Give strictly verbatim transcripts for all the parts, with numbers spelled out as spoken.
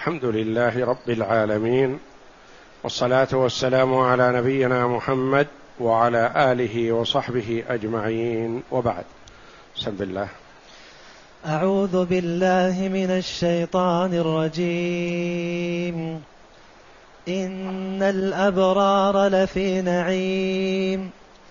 الحمد لله رب العالمين، والصلاة والسلام على نبينا محمد وعلى آله وصحبه أجمعين، وبعد. بسم الله. أعوذ بالله من الشيطان الرجيم. إن الأبرار لفي نعيم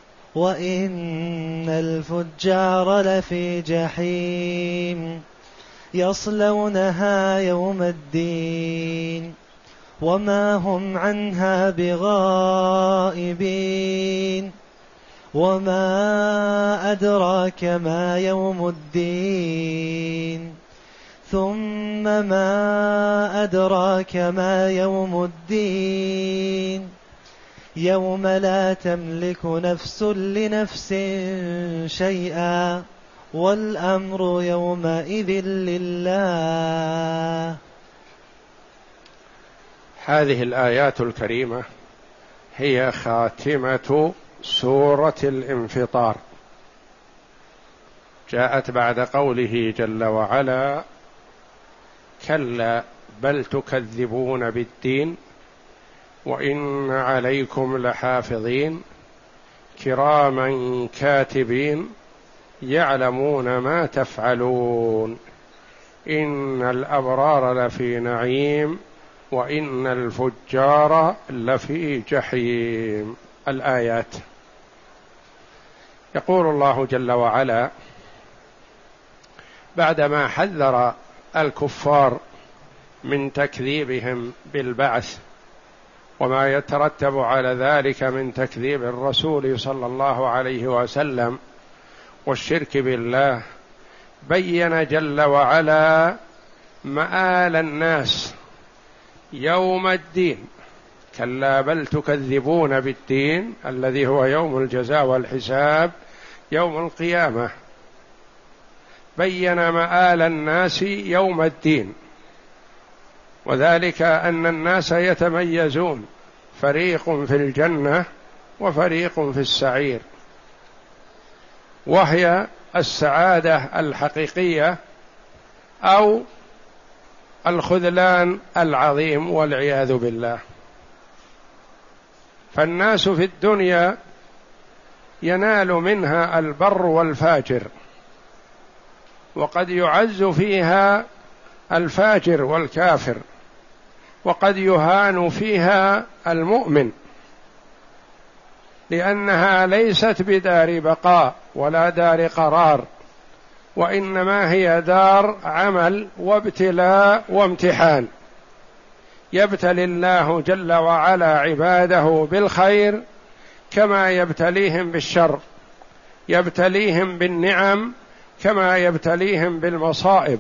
وإن الفجار لفي جحيم يصلونها يوم الدين وما هم عنها بغائبين. وما أدراك ما يوم الدين ثم ما أدراك ما يوم الدين يوم لا تملك نفس لنفس شيئا والأمر يومئذ لله. هذه الآيات الكريمة هي خاتمة سورة الانفطار، جاءت بعد قوله جل وعلا: كلا بل تكذبون بالدين وإن عليكم لحافظين كراما كاتبين يعلمون ما تفعلون إن الأبرار لفي نعيم وإن الفجار لفي جحيم. الآيات. يقول الله جل وعلا بعدما حذر الكفار من تكذيبهم بالبعث وما يترتب على ذلك من تكذيب الرسول صلى الله عليه وسلم والشرك بالله، بين جل وعلا مآل الناس يوم الدين. كلا بل تكذبون بالدين الذي هو يوم الجزاء والحساب يوم القيامة. بين مآل الناس يوم الدين، وذلك أن الناس يتميزون، فريق في الجنة وفريق في السعير، وهي السعادة الحقيقية أو الخذلان العظيم والعياذ بالله. فالناس في الدنيا ينال منها البر والفاجر، وقد يعز فيها الفاجر والكافر، وقد يهان فيها المؤمن، لأنها ليست بدار بقاء ولا دار قرار، وإنما هي دار عمل وابتلاء وامتحان. يبتلي الله جل وعلا عباده بالخير كما يبتليهم بالشر، يبتليهم بالنعم كما يبتليهم بالمصائب،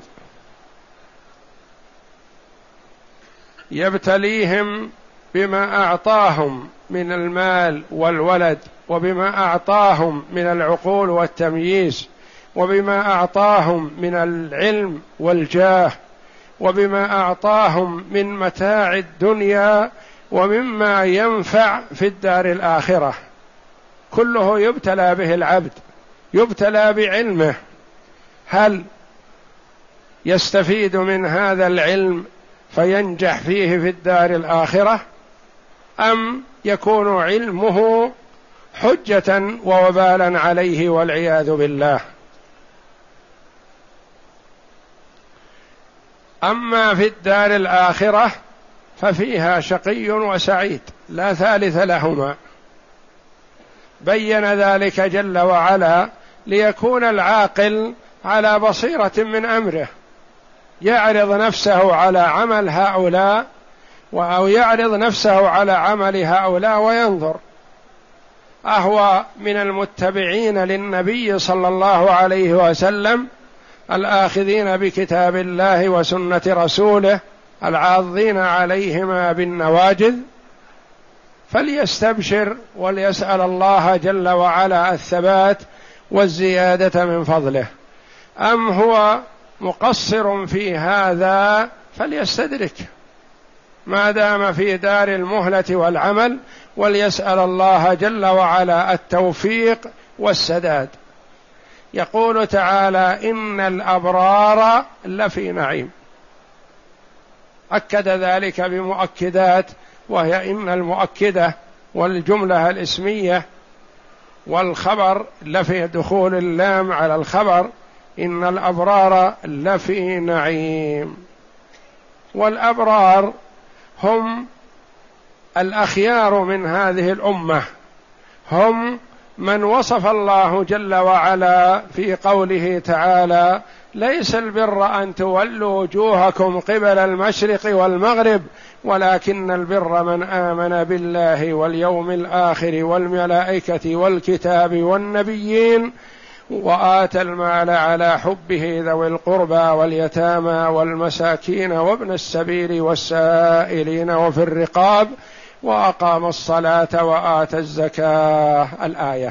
يبتليهم بما أعطاهم من المال والولد، وبما أعطاهم من العقول والتمييز، وبما أعطاهم من العلم والجاه، وبما أعطاهم من متاع الدنيا، ومما ينفع في الدار الآخرة. كله يبتلى به العبد، يبتلى بعلمه، هل يستفيد من هذا العلم فينجح فيه في الدار الآخرة، أم يكون علمه حجة ووبالا عليه والعياذ بالله. أما في الدار الآخرة ففيها شقي وسعيد لا ثالث لهما. بين ذلك جل وعلا ليكون العاقل على بصيرة من أمره، يعرض نفسه على عمل هؤلاء أو يعرض نفسه على عمل هؤلاء وينظر، أهو من المتبعين للنبي صلى الله عليه وسلم الآخذين بكتاب الله وسنة رسوله العاضين عليهما بالنواجذ، فليستبشر وليسأل الله جل وعلا الثبات والزيادة من فضله. أم هو مقصر في هذا فليستدرك ما دام في دار المهلة والعمل، وليسأل الله جل وعلا التوفيق والسداد. يقول تعالى: إن الأبرار لفي نعيم. أكد ذلك بمؤكدات، وهي إن المؤكدة والجملة الاسمية والخبر لفي دخول اللام على الخبر، إن الأبرار لفي نعيم. والأبرار هم الأخيار من هذه الأمة، هم من وصف الله جل وعلا في قوله تعالى: ليس البر أن تولوا وجوهكم قبل المشرق والمغرب ولكن البر من آمن بالله واليوم الآخر والملائكة والكتاب والنبيين وآتى المال على حبه ذوي القربى واليتامى والمساكين وابن السبيل والسائلين وفي الرقاب وأقام الصلاة وآتى الزكاة. الآية.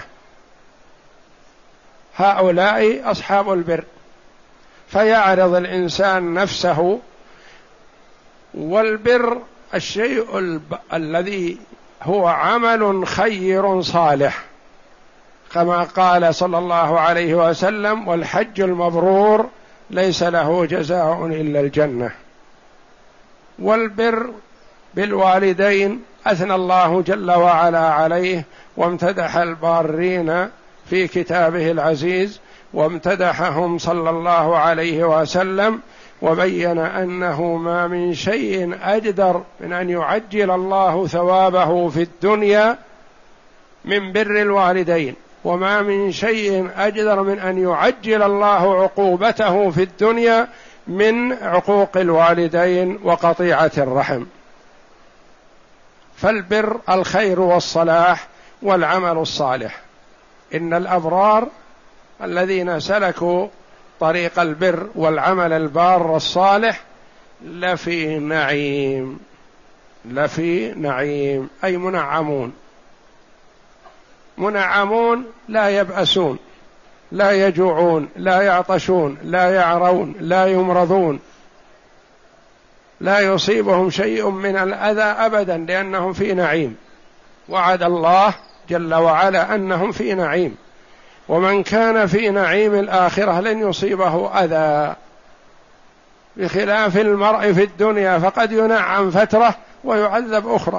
هؤلاء أصحاب البر. فيعرض الإنسان نفسه، والبر الشيء الب... الذي هو عمل خير صالح، كما قال صلى الله عليه وسلم: والحج المبرور ليس له جزاء إلا الجنة. والبر بالوالدين أثنى الله جل وعلا عليه وامتدح البارين في كتابه العزيز، وامتدحهم صلى الله عليه وسلم، وبين أنه ما من شيء أجدر من أن يعجل الله ثوابه في الدنيا من بر الوالدين، وما من شيء أجدر من أن يعجل الله عقوبته في الدنيا من عقوق الوالدين وقطيعة الرحم. فالبر الخير والصلاح والعمل الصالح. إن الأبرار الذين سلكوا طريق البر والعمل البار الصالح لفي نعيم، لفي نعيم أي منعمون، منعمون لا يبأسون، لا يجوعون، لا يعطشون، لا يعرون، لا يمرضون، لا يصيبهم شيء من الأذى أبدا، لأنهم في نعيم. وعد الله جل وعلا أنهم في نعيم، ومن كان في نعيم الآخرة لن يصيبه أذى، بخلاف المرء في الدنيا فقد ينعم فترة ويعذب أخرى.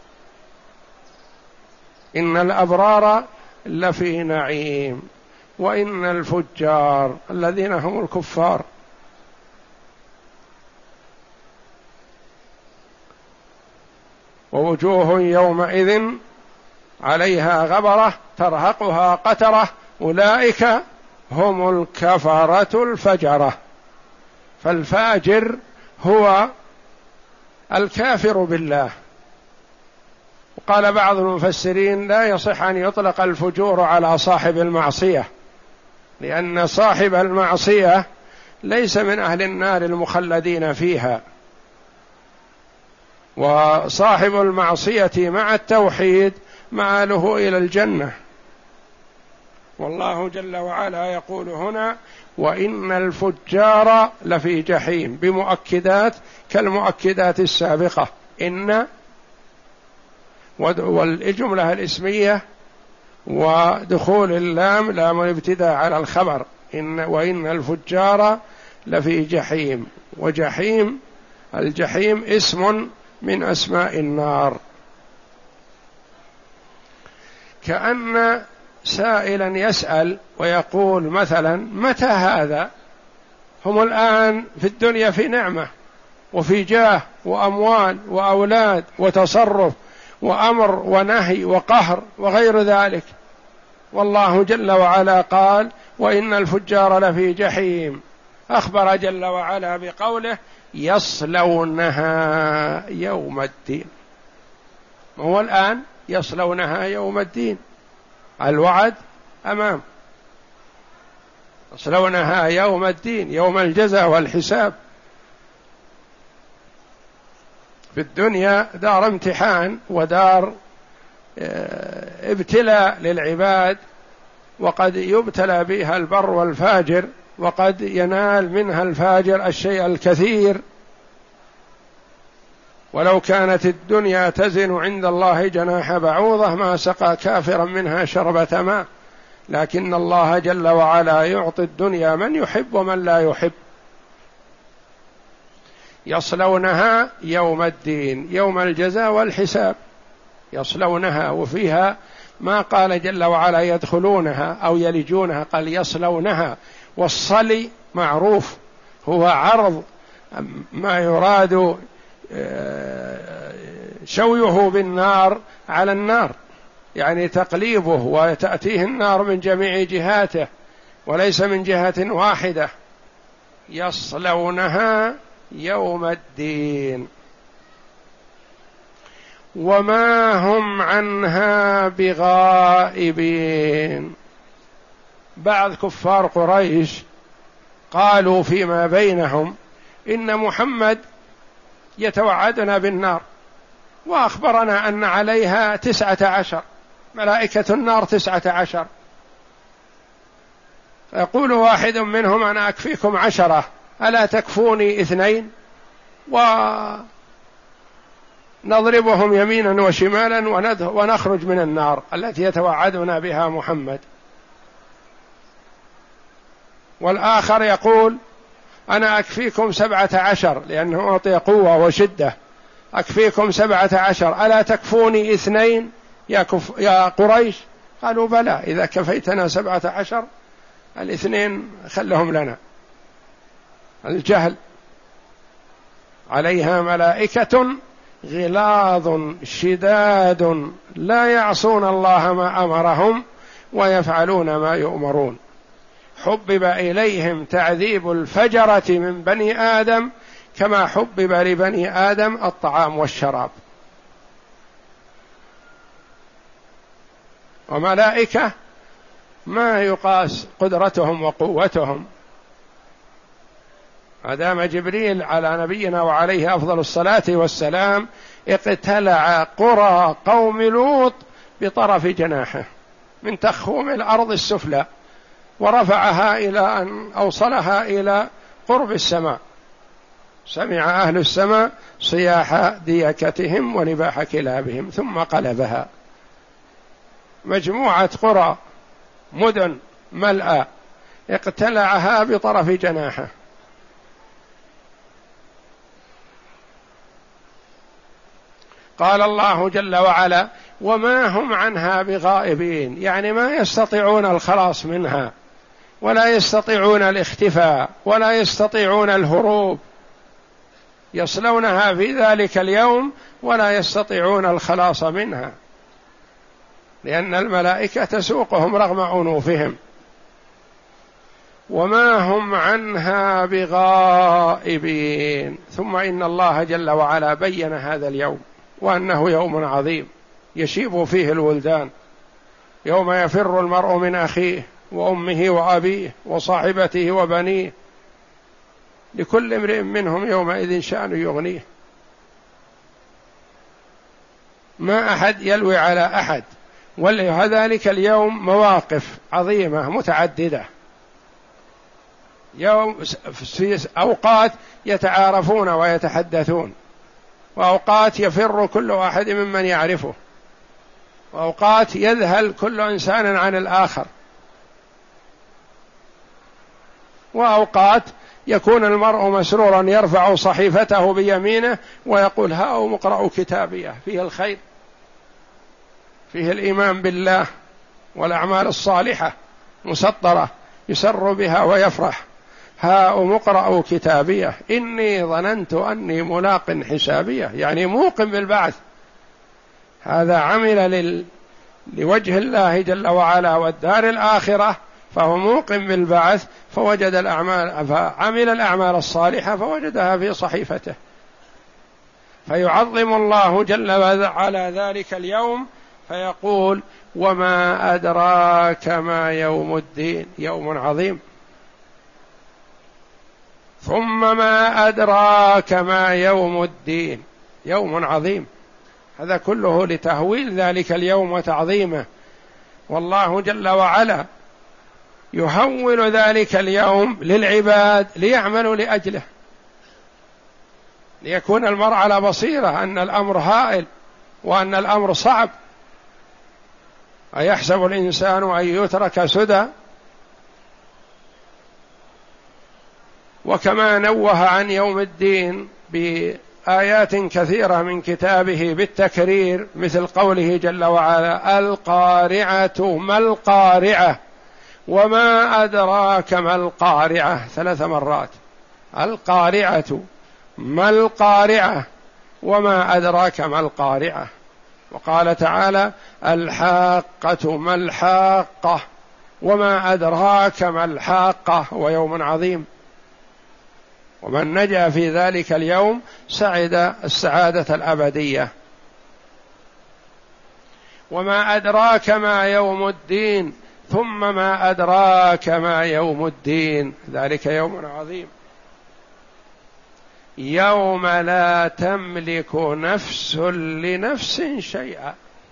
إن الأبرار لفي نعيم وإن الفجار الذين هم الكفار ووجوه يومئذ عليها غبرة ترهقها قترة أولئك هم الكفرة الفجرة. فالفاجر هو الكافر بالله. وقال بعض المفسرين: لا يصح أن يطلق الفجور على صاحب المعصية، لأن صاحب المعصية ليس من أهل النار المخلدين فيها، وصاحب المعصية مع التوحيد مآله إلى الجنة. والله جل وعلا يقول هنا: وإن الفجار لفي جحيم، بمؤكدات كالمؤكدات السابقة، إن والجملة الاسمية ودخول اللام لام الابتداء على الخبر، إن وإن الفجار لفي جحيم. وجحيم الجحيم اسم من أسماء النار. كأن سائلا يسأل ويقول مثلا: متى هذا؟ هم الآن في الدنيا في نعمة وفي جاه وأموال وأولاد وتصرف وأمر ونهي وقهر وغير ذلك، والله جل وعلا قال: وإن الفجار لفي جحيم. أخبر جل وعلا بقوله: يصلونها يوم الدين. هو الآن يصلونها يوم الدين، الوعد أمام، يصلونها يوم الدين، يوم الجزاء والحساب. في الدنيا دار امتحان ودار ابتلاء للعباد، وقد يبتلى بها البر والفاجر، وقد ينال منها الفاجر الشيء الكثير. ولو كانت الدنيا تزن عند الله جناح بعوضة ما سقى كافرا منها شربة ماء، لكن الله جل وعلا يعطي الدنيا من يحب ومن لا يحب. يصلونها يوم الدين، يوم الجزاء والحساب يصلونها، وفيها ما قال جل وعلا يدخلونها أو يلجونها، قال يصلونها. والصلي معروف هو عرض ما يراد شويه بالنار على النار، يعني تقليبه وتأتيه النار من جميع جهاته وليس من جهة واحدة. يصلونها يوم الدين وما هم عنها بغائبين. بعض كفار قريش قالوا فيما بينهم إن محمد يتوعدنا بالنار، وأخبرنا أن عليها تسعة عشر ملائكة النار تسعة عشر، يقول واحد منهم أنا أكفيكم عشرة ألا تكفوني اثنين، ونضربهم يمينا وشمالا ونخرج من النار التي يتوعدنا بها محمد. والآخر يقول أنا أكفيكم سبعة عشر لأنه أعطي قوة وشدة، أكفيكم سبعة عشر ألا تكفوني اثنين يا, كف يا قريش؟ قالوا بلى، إذا كفيتنا سبعة عشر الاثنين خلهم لنا. الجهل. عليها ملائكة غلاظ شداد لا يعصون الله ما أمرهم ويفعلون ما يؤمرون. حبب إليهم تعذيب الفجرة من بني آدم كما حبب لبني آدم الطعام والشراب. وملائكة ما يقاس قدرتهم وقوتهم. أدام جبريل على نبينا وعليه أفضل الصلاة والسلام اقتلع قرى قوم لوط بطرف جناحه من تخوم الأرض السفلى، ورفعها إلى أن أوصلها إلى قرب السماء. سمع أهل السماء صياح ديكتهم ونباح كلابهم ثم قلبها. مجموعة قرى مدن ملأى اقتلعها بطرف جناحه. قال الله جل وعلا وما هم عنها بغائبين، يعني ما يستطيعون الخلاص منها ولا يستطيعون الاختفاء ولا يستطيعون الهروب. يصلونها في ذلك اليوم ولا يستطيعون الخلاص منها، لأن الملائكة تسوقهم رغم أنوفهم. وما هم عنها بغائبين. ثم إن الله جل وعلا بين هذا اليوم وأنه يوم عظيم يشيب فيه الولدان، يوم يفر المرء من أخيه وأمه وأبيه وصاحبته وبنيه، لكل امرئ منهم يومئذ شأن يغنيه، ما أحد يلوي على أحد. ولذلك اليوم مواقف عظيمة متعددة، يوم في أوقات يتعارفون ويتحدثون، وأوقات يفر كل واحد ممن يعرفه، وأوقات يذهل كل إنسان عن الآخر، وأوقات يكون المرء مسرورا يرفع صحيفته بيمينه ويقول هاؤم اقرأوا كتابيه، فيه الخير، فيه الإيمان بالله والأعمال الصالحة مسطرة يسر بها ويفرح. هاؤم اقرأوا كتابيه إني ظننت أني ملاق حسابيه، يعني موقن بالبعث. هذا عمل لل... لوجه الله جل وعلا والدار الآخرة، فهو موقن بالبعث، فوجد الأعمال فعمل الأعمال الصالحة فوجدها في صحيفته. فيعظم الله جل وعلا ذلك اليوم فيقول وما أدراك ما يوم الدين، يوم عظيم. ثم ما أدراك ما يوم الدين، يوم عظيم. هذا كله لتهويل ذلك اليوم وتعظيمه. والله جل وعلا يهول ذلك اليوم للعباد ليعملوا لأجله، ليكون المرء على بصيرة أن الأمر هائل وأن الأمر صعب. أيحسب الإنسان أن يترك سدى؟ وكما نوه عن يوم الدين بآيات كثيرة من كتابه بالتكرير، مثل قوله جل وعلا: القارعة ما القارعة وما أدراك ما القارعة، ثلاث مرات. القارعة ما القارعة وما أدراك ما القارعة. وقال تعالى: الحاقة ما الحاقة وما أدراك ما الحاقة، هو يوم عظيم، ومن نجا في ذلك اليوم سعد السعادة الأبدية. وما أدراك ما يوم الدين، ثم ما أدراك ما يوم الدين، ذلك يوم عظيم، يوم لا تملك نفس لنفس شيئا.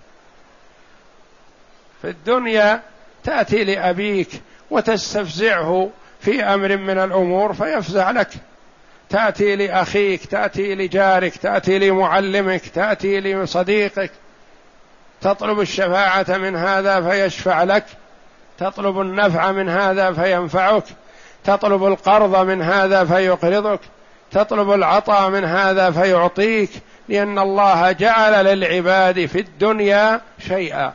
في الدنيا تأتي لأبيك وتستفزعه في أمر من الأمور فيفزع لك، تأتي لأخيك، تأتي لجارك، تأتي لمعلمك، تأتي لصديقك، تطلب الشفاعة من هذا فيشفع لك، تطلب النفع من هذا فينفعك، تطلب القرض من هذا فيقرضك، تطلب العطاء من هذا فيعطيك، لأن الله جعل للعباد في الدنيا شيئا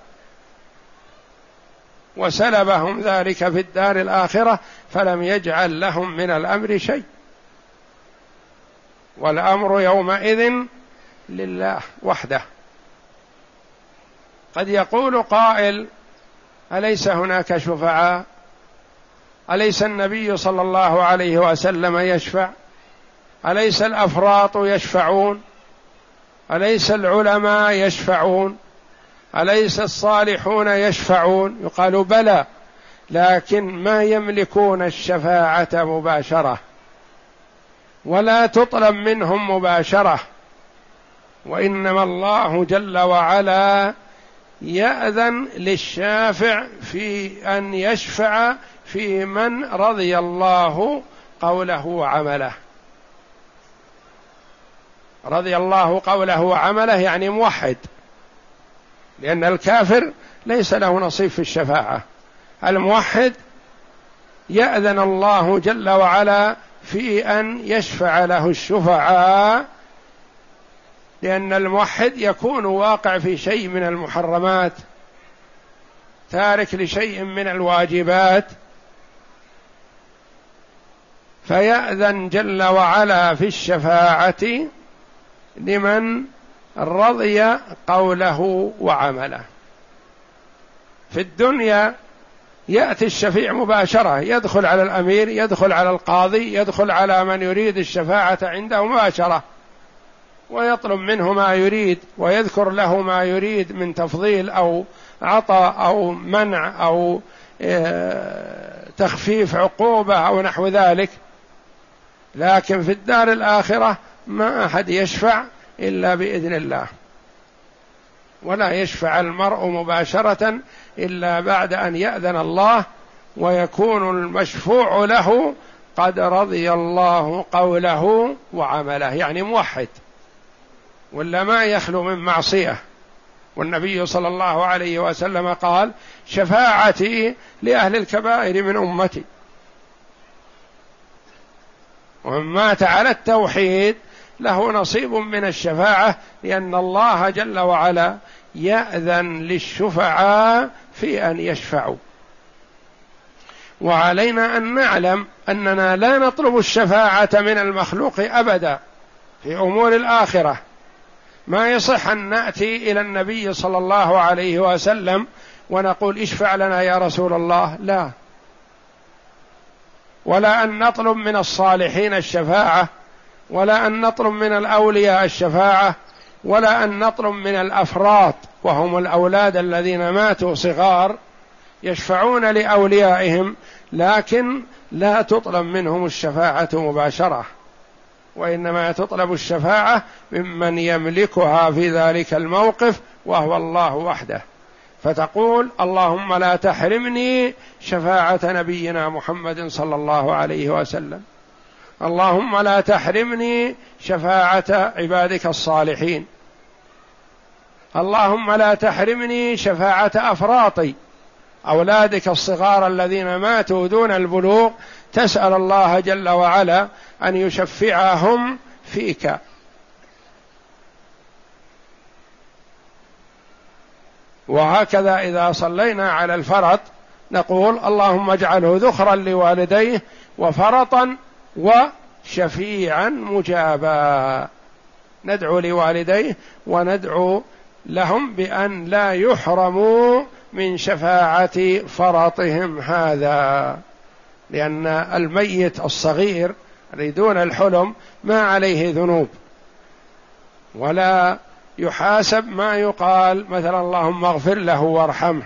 وسلبهم ذلك في الدار الآخرة، فلم يجعل لهم من الأمر شيء، والأمر يومئذ لله وحده. قد يقول قائل: أليس هناك شفعاء؟ أليس النبي صلى الله عليه وسلم يشفع؟ أليس الأفراط يشفعون؟ أليس العلماء يشفعون؟ أليس الصالحون يشفعون؟ يقال: بلى، لكن ما يملكون الشفاعة مباشرة، ولا تطلب منهم مباشرة، وإنما الله جل وعلا يأذن للشافع في أن يشفع في من رضي الله قوله وعمله. رضي الله قوله وعمله يعني موحد، لأن الكافر ليس له نصيب في الشفاعة. الموحد يأذن الله جل وعلا في أن يشفع له الشفعاء، لأن الموحد يكون واقع في شيء من المحرمات، تارك لشيء من الواجبات، فيأذن جل وعلا في الشفاعة لمن رضي قوله وعمله. في الدنيا يأتي الشفيع مباشرة، يدخل على الأمير، يدخل على القاضي، يدخل على من يريد الشفاعة عنده مباشرة، ويطلب منه ما يريد، ويذكر له ما يريد من تفضيل أو عطاء أو منع أو تخفيف عقوبة أو نحو ذلك. لكن في الدار الآخرة ما أحد يشفع إلا بإذن الله، ولا يشفع المرء مباشرة إلا بعد أن يأذن الله، ويكون المشفوع له قد رضي الله قوله وعمله، يعني موحد، ولا ما يخلو من معصية. والنبي صلى الله عليه وسلم قال: شفاعتي لأهل الكبائر من أمتي. ومن مات على التوحيد له نصيب من الشفاعة، لأن الله جل وعلا يأذن للشفعاء في أن يشفعوا. وعلينا أن نعلم أننا لا نطلب الشفاعة من المخلوق أبدا في أمور الآخرة. ما يصح أن نأتي إلى النبي صلى الله عليه وسلم ونقول: اشفع لنا يا رسول الله، لا. ولا أن نطلب من الصالحين الشفاعة، ولا أن نطلب من الأولياء الشفاعة، ولا أن نطلب من الأفراط وهم الأولاد الذين ماتوا صغار يشفعون لأوليائهم، لكن لا تطلب منهم الشفاعة مباشرة، وإنما تطلب الشفاعة ممن يملكها في ذلك الموقف، وهو الله وحده. فتقول: اللهم لا تحرمني شفاعة نبينا محمد صلى الله عليه وسلم، اللهم لا تحرمني شفاعة عبادك الصالحين، اللهم لا تحرمني شفاعة أفراطي أولادك الصغار الذين ماتوا دون البلوغ، تسأل الله جل وعلا أن يشفعهم فيك. وهكذا إذا صلينا على الفرط نقول اللهم اجعله ذخرا لوالديه وفرطا وشفيعا مجابا، ندعو لوالديه وندعو لهم بأن لا يحرموا من شفاعة فرطهم هذا، لأن الميت الصغير الذي دون الحلم ما عليه ذنوب ولا يحاسب ما يقال مثلا اللهم اغفر له وارحمه،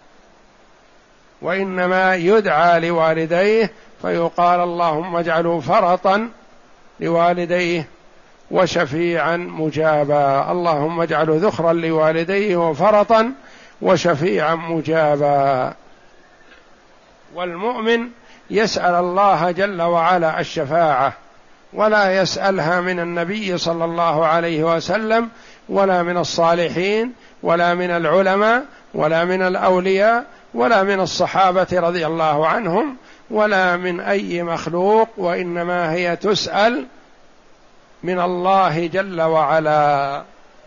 وإنما يدعى لوالديه فيقال اللهم اجعله فرطا لوالديه وشفيعا مجابا، اللهم اجعله ذخرا لوالديه وفرطا وشفيعا مجابا. والمؤمن يسأل الله جل وعلا الشفاعة ولا يسألها من النبي صلى الله عليه وسلم ولا من الصالحين ولا من العلماء ولا من الأولياء ولا من الصحابة رضي الله عنهم ولا من أي مخلوق، وإنما هي تسأل من الله جل وعلا.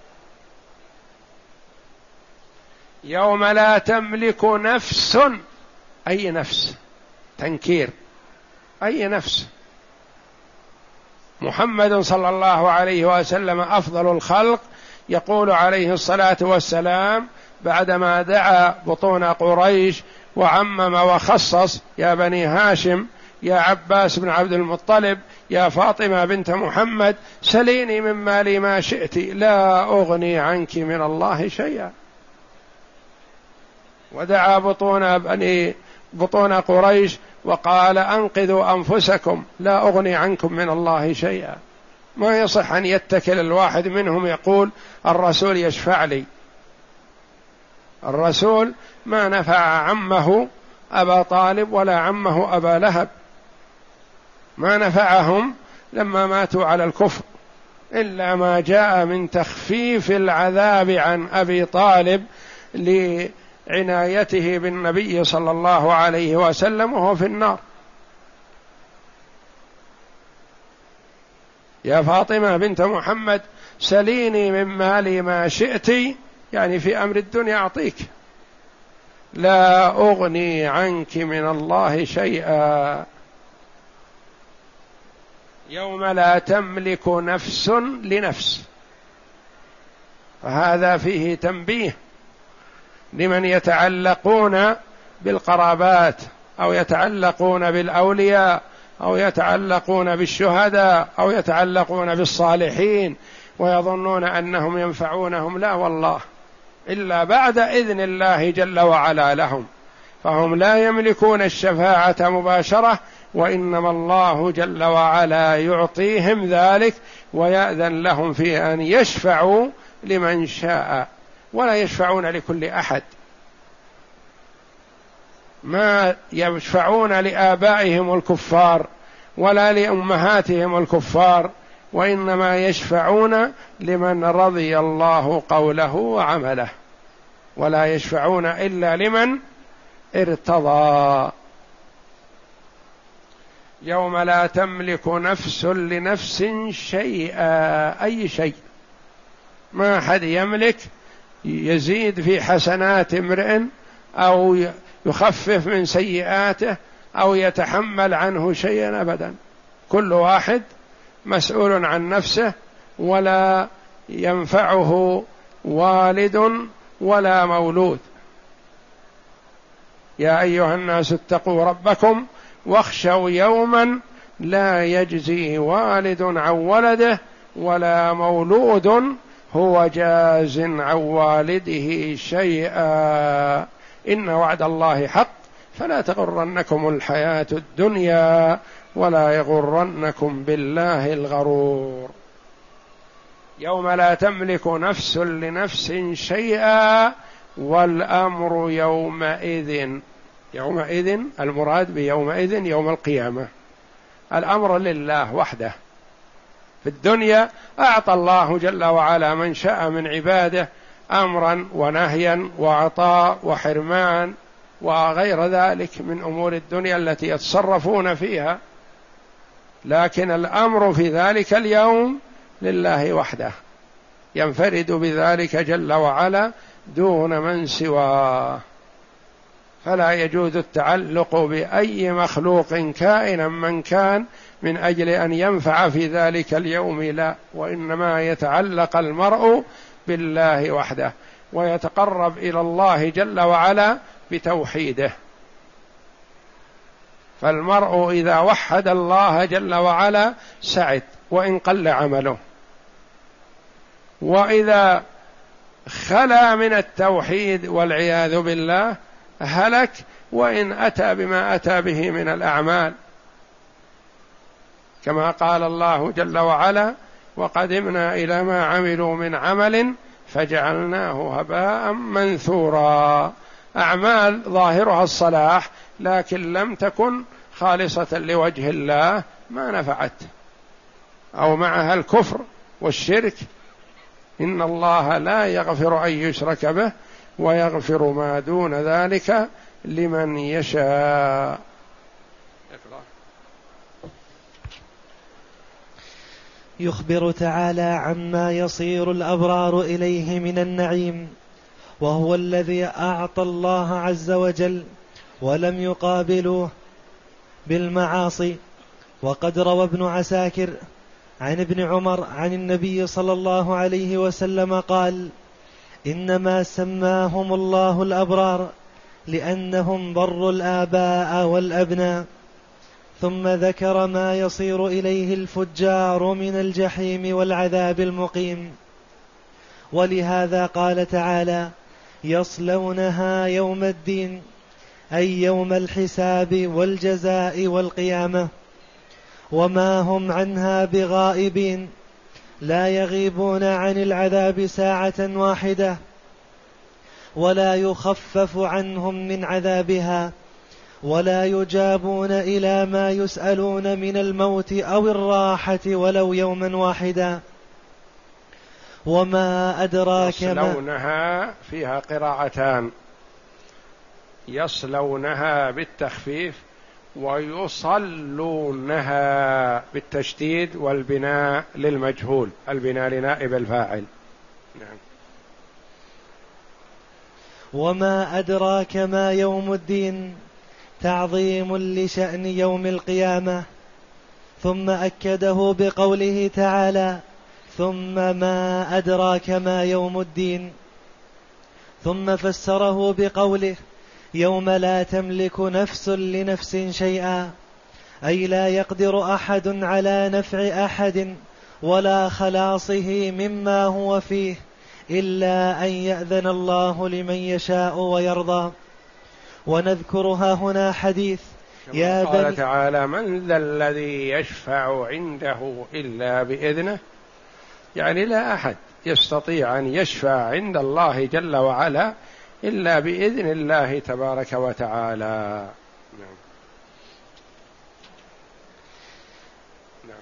يوم لا تملك نفس، أي نفس، تنكير، أي نفس. محمد صلى الله عليه وسلم أفضل الخلق يقول عليه الصلاة والسلام بعدما دعا بطون قريش وعمم وخصص يا بني هاشم يا عباس بن عبد المطلب يا فاطمة بنت محمد سليني من مالي ما شئت لا أغني عنك من الله شيئا، ودعا بطون بني بطون قريش وقال أنقذوا أنفسكم لا أغني عنكم من الله شيئا. ما يصح أن يتكل الواحد منهم يقول الرسول يشفع لي. الرسول ما نفع عمه أبا طالب ولا عمه أبا لهب، ما نفعهم لما ماتوا على الكفر، إلا ما جاء من تخفيف العذاب عن أبي طالب لعنايته بالنبي صلى الله عليه وسلم وهو في النار. يا فاطمة بنت محمد سليني من مالي ما شئت، يعني في أمر الدنيا أعطيك، لا أغني عنك من الله شيئا. يوم لا تملك نفس لنفس، فهذا فيه تنبيه لمن يتعلقون بالقرابات أو يتعلقون بالأولياء أو يتعلقون بالشهداء أو يتعلقون بالصالحين ويظنون أنهم ينفعونهم، لا والله، إلا بعد إذن الله جل وعلا لهم، فهم لا يملكون الشفاعة مباشرة، وإنما الله جل وعلا يعطيهم ذلك ويأذن لهم في أن يشفعوا لمن شاء، ولا يشفعون لكل أحد، ما يشفعون لآبائهم الكفار ولا لأمهاتهم الكفار، وإنما يشفعون لمن رضي الله قوله وعمله، ولا يشفعون إلا لمن ارتضى. يوم لا تملك نفس لنفس شيئا، أي شيء، ما حد يملك يزيد في حسنات امرئ أو يخفف من سيئاته أو يتحمل عنه شيئا أبدا، كل واحد مسؤول عن نفسه، ولا ينفعه والد ولا مولود. يا أيها الناس اتقوا ربكم واخشوا يوما لا يجزي والد عن ولده ولا مولود هو جاز عن والده شيئا، إن وعد الله حق فلا تغرنكم الحياة الدنيا ولا يغرنكم بالله الغرور. يوم لا تملك نفس لنفس شيئا والأمر يومئذ، يومئذ المراد بيومئذ يوم القيامة، الأمر لله وحده. في الدنيا أعطى الله جل وعلا من شاء من عباده أمرا ونهيا وعطاء وحرمان وغير ذلك من أمور الدنيا التي يتصرفون فيها، لكن الأمر في ذلك اليوم لله وحده، ينفرد بذلك جل وعلا دون من سواه، فلا يجوز التعلق بأي مخلوق كائنا من كان من أجل أن ينفع في ذلك اليوم، لا، وإنما يتعلق المرء بالله وحده ويتقرب إلى الله جل وعلا بتوحيده. فالمرء إذا وحد الله جل وعلا سعد وإن قل عمله، وإذا خلا من التوحيد والعياذ بالله هلك وإن أتى بما أتى به من الأعمال، كما قال الله جل وعلا: وقدمنا إلى ما عملوا من عمل فجعلناه هباء منثورا. أعمال ظاهرها الصلاح لكن لم تكن خالصة لوجه الله ما نفعت، أو معها الكفر والشرك. إن الله لا يغفر أن يشرك به ويغفر ما دون ذلك لمن يشاء. يخبر تعالى عما يصير الأبرار إليه من النعيم، وهو الذي أعطى الله عز وجل ولم يقابلوه بالمعاصي. وقد روى ابن عساكر عن ابن عمر عن النبي صلى الله عليه وسلم قال: إنما سماهم الله الأبرار لأنهم بروا الآباء والأبناء. ثم ذكر ما يصير إليه الفجار من الجحيم والعذاب المقيم. ولهذا قال تعالى: يصلونها يوم الدين، أي يوم الحساب والجزاء والقيامة، وما هم عنها بغائبين، لا يغيبون عن العذاب ساعة واحدة، ولا يخفف عنهم من عذابها، ولا يجابون إلى ما يسألون من الموت أو الراحة ولو يوما واحدا. وما أدراك ما يصلونها فيها قراءتان: يصلونها بالتخفيف ويصلونها بالتشديد والبناء للمجهول، البناء لنائب الفاعل. نعم. وما أدراك ما يوم الدين، تعظيم لشأن يوم القيامة. ثم أكده بقوله تعالى: ثم ما أدراك ما يوم الدين. ثم فسره بقوله: يوم لا تملك نفس لنفس شيئا، أي لا يقدر أحد على نفع أحد ولا خلاصه مما هو فيه إلا أن يأذن الله لمن يشاء ويرضى. ونذكرها هنا حديث يا بني، قال تعالى: من ذا الذي يشفع عنده إلا بإذنه، يعني لا أحد يستطيع أن يشفع عند الله جل وعلا إلا بإذن الله تبارك وتعالى. نعم. نعم.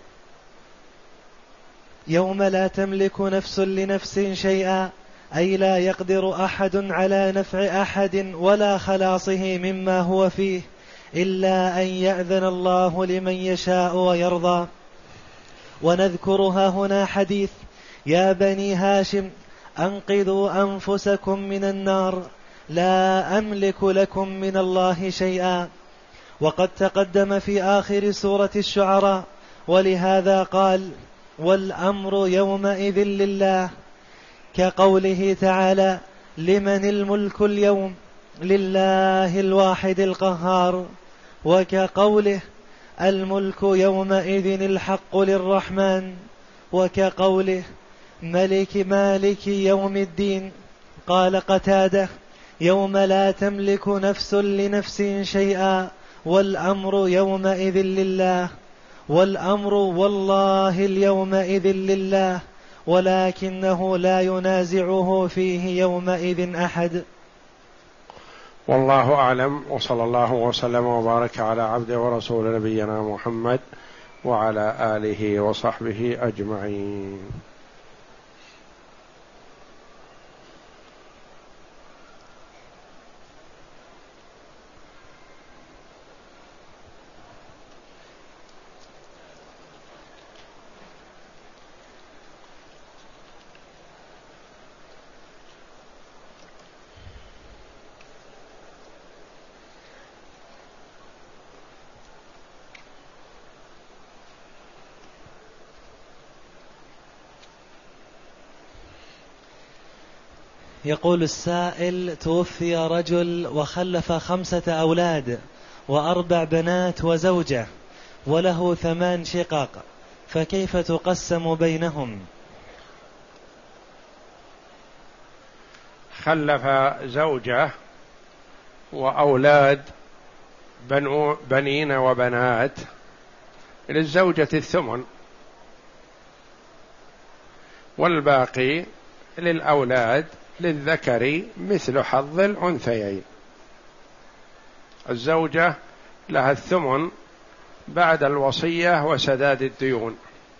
يوم لا تملك نفس لنفس شيئا، أي لا يقدر أحد على نفع أحد ولا خلاصه مما هو فيه إلا أن يأذن الله لمن يشاء ويرضى. ونذكرها هنا حديث يا بني هاشم أنقذوا أنفسكم من النار، لا أملك لكم من الله شيئا. وقد تقدم في آخر سورة الشعراء، ولهذا قال: والأمر يومئذ لله، كقوله تعالى: لمن الملك اليوم، لله الواحد القهار. وكقوله: الملك يومئذ الحق للرحمن. وكقوله: ملك مالك يوم الدين. قال قتادة: يوم لا تملك نفس لنفس شيئا، والأمر يومئذ لله. والأمر والله اليومئذ لله، ولكنه لا ينازعه فيه يومئذ أحد. والله أعلم، وصلى الله وسلم وبارك على عبده ورسول نبينا محمد وعلى آله وصحبه أجمعين. يقول السائل: توفي رجل وخلف خمسة أولاد وأربع بنات وزوجة، وله ثمان شقق، فكيف تقسم بينهم؟ خلف زوجة وأولاد بنو بنين وبنات، للزوجة الثمن، والباقي للأولاد للذكر مثل حظ الأنثيين. الزوجة لها الثمن بعد الوصية وسداد الديون،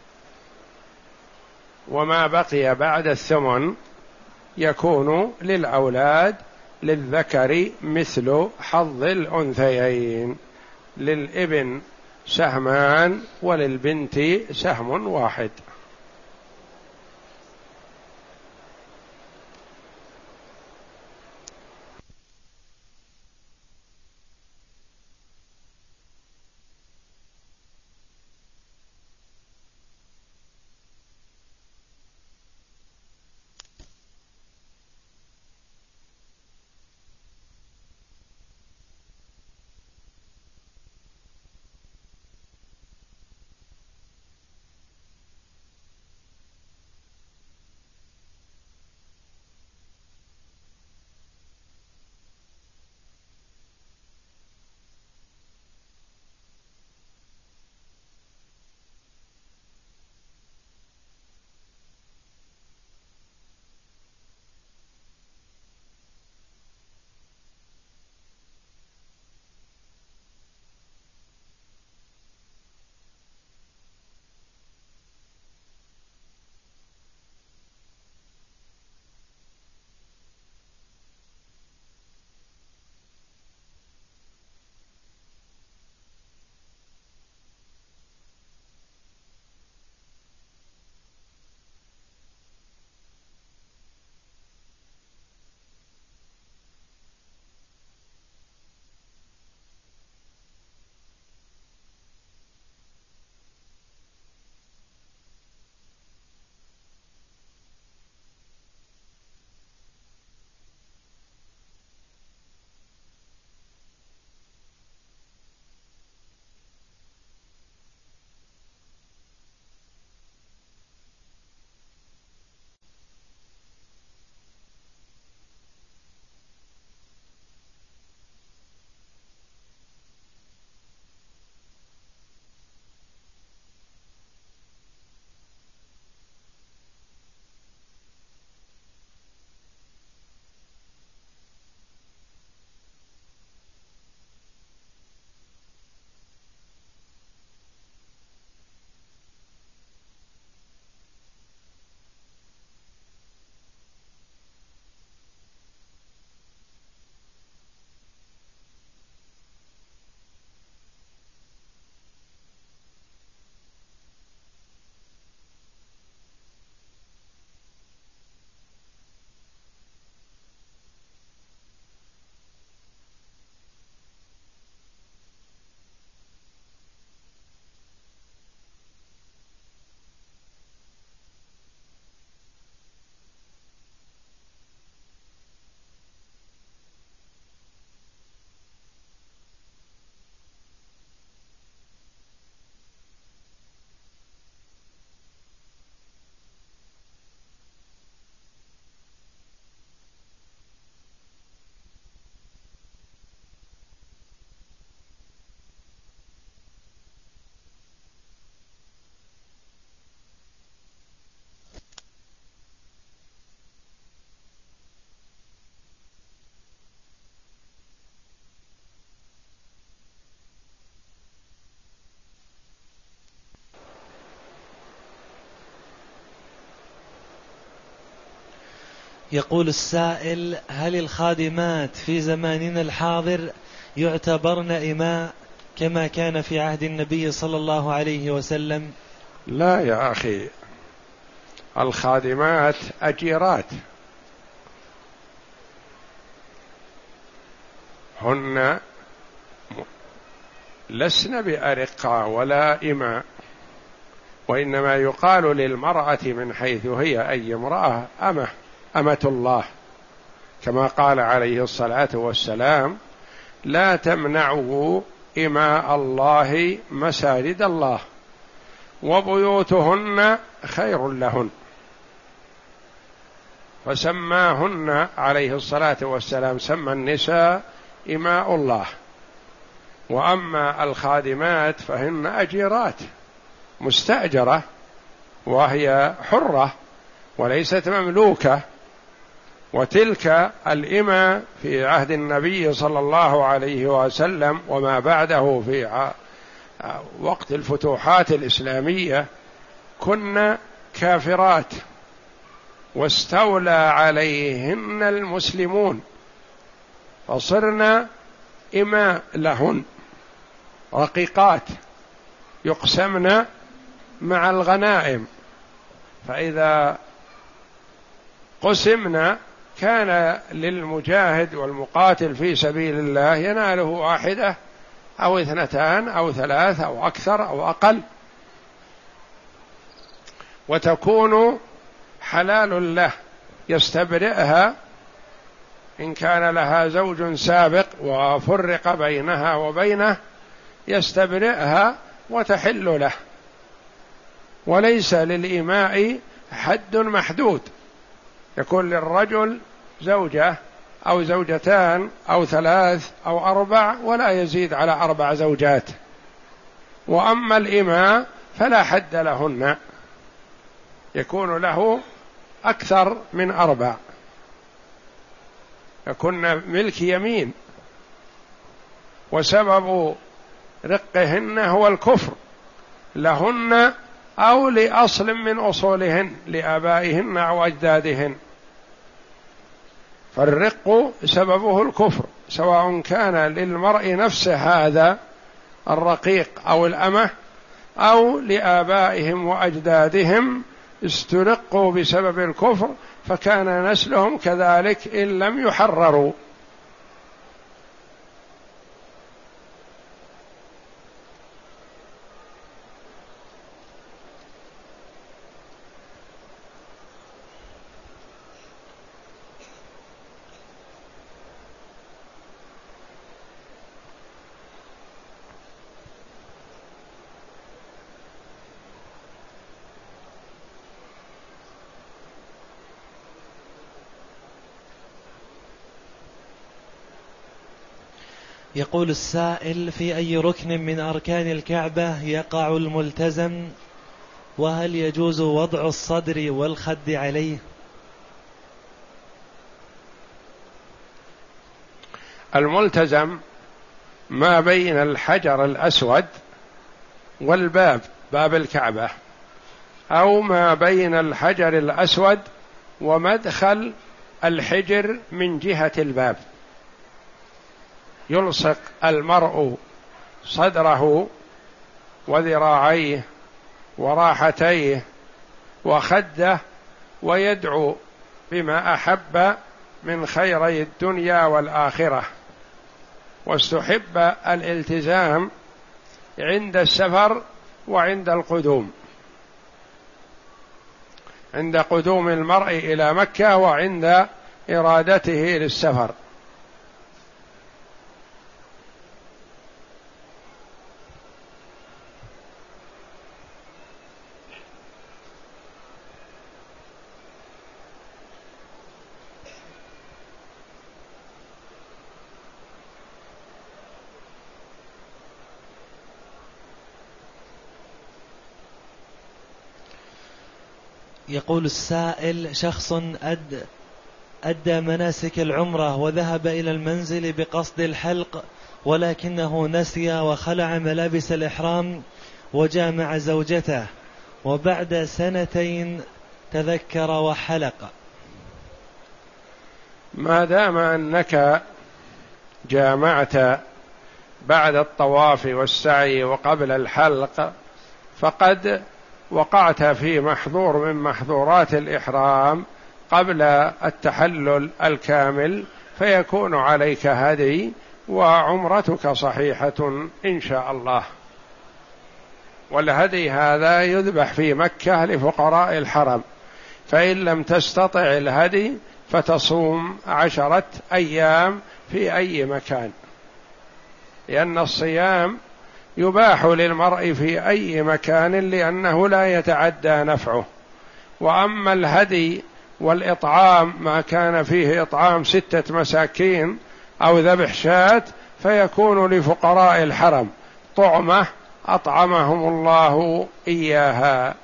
وما بقي بعد الثمن يكون للأولاد للذكر مثل حظ الأنثيين، للابن سهمان وللبنت سهم واحد. يقول السائل: هل الخادمات في زماننا الحاضر يعتبرن إماء كما كان في عهد النبي صلى الله عليه وسلم؟ لا يا أخي، الخادمات أجيرات، هن لسن بأرقة ولا إماء، وإنما يقال للمرأة من حيث هي أي امرأة أمة أمة الله، كما قال عليه الصلاة والسلام: لا تمنعوا إماء الله مساجد الله وبيوتهن خير لهن. فسماهن عليه الصلاة والسلام، سمى النساء إماء الله. وأما الخادمات فهن أجيرات مستأجرة، وهي حرة وليست مملوكة. وتلك الإمة في عهد النبي صلى الله عليه وسلم وما بعده في وقت الفتوحات الإسلامية كن كافرات، واستولى عليهن المسلمون، فصرنا إماء لهن رقيقات يقسمن مع الغنائم، فإذا قسمنا كان للمجاهد والمقاتل في سبيل الله يناله واحدة أو اثنتان أو ثلاث أو أكثر أو أقل، وتكون حلال له يستبرئها إن كان لها زوج سابق وفرق بينها وبينه، يستبرئها وتحل له. وليس للإماء حد محدود، يكون للرجل زوجة أو زوجتان أو ثلاث أو أربع، ولا يزيد على أربع زوجات. وأما الإماء فلا حد لهن، يكون له أكثر من أربع، يكون ملك يمين. وسبب رقهن هو الكفر لهن أو لأصل من أصولهن، لآبائهن أو أجدادهن. فالرق سببه الكفر، سواء كان للمرء نفسه هذا الرقيق أو الأمة، أو لآبائهم وأجدادهم استرقوا بسبب الكفر، فكان نسلهم كذلك إن لم يحرروا. يقول السائل: في أي ركن من أركان الكعبة يقع الملتزم؟ وهل يجوز وضع الصدر والخد عليه؟ الملتزم ما بين الحجر الأسود والباب، باب الكعبة، أو ما بين الحجر الأسود ومدخل الحجر من جهة الباب. يلصق المرء صدره وذراعيه وراحتيه وخده ويدعو بما أحب من خيري الدنيا والآخرة. واستحب الالتزام عند السفر وعند القدوم، عند قدوم المرء إلى مكة وعند إرادته للسفر. يقول السائل: شخص أد أدى مناسك العمرة وذهب إلى المنزل بقصد الحلق، ولكنه نسي وخلع ملابس الإحرام وجامع زوجته، وبعد سنتين تذكر وحلق. ما دام أنك جامعت بعد الطواف والسعي وقبل الحلق فقد وقعت في محظور من محظورات الإحرام قبل التحلل الكامل، فيكون عليك هدي وعمرتك صحيحة إن شاء الله. والهدي هذا يذبح في مكة لفقراء الحرم، فإن لم تستطع الهدي فتصوم عشرة أيام في أي مكان، لأن الصيام يباح للمرء في أي مكان لأنه لا يتعدى نفعه. وأما الهدي والإطعام ما كان فيه إطعام ستة مساكين أو ذبح شاة فيكون لفقراء الحرم طعمة أطعمهم الله إياها.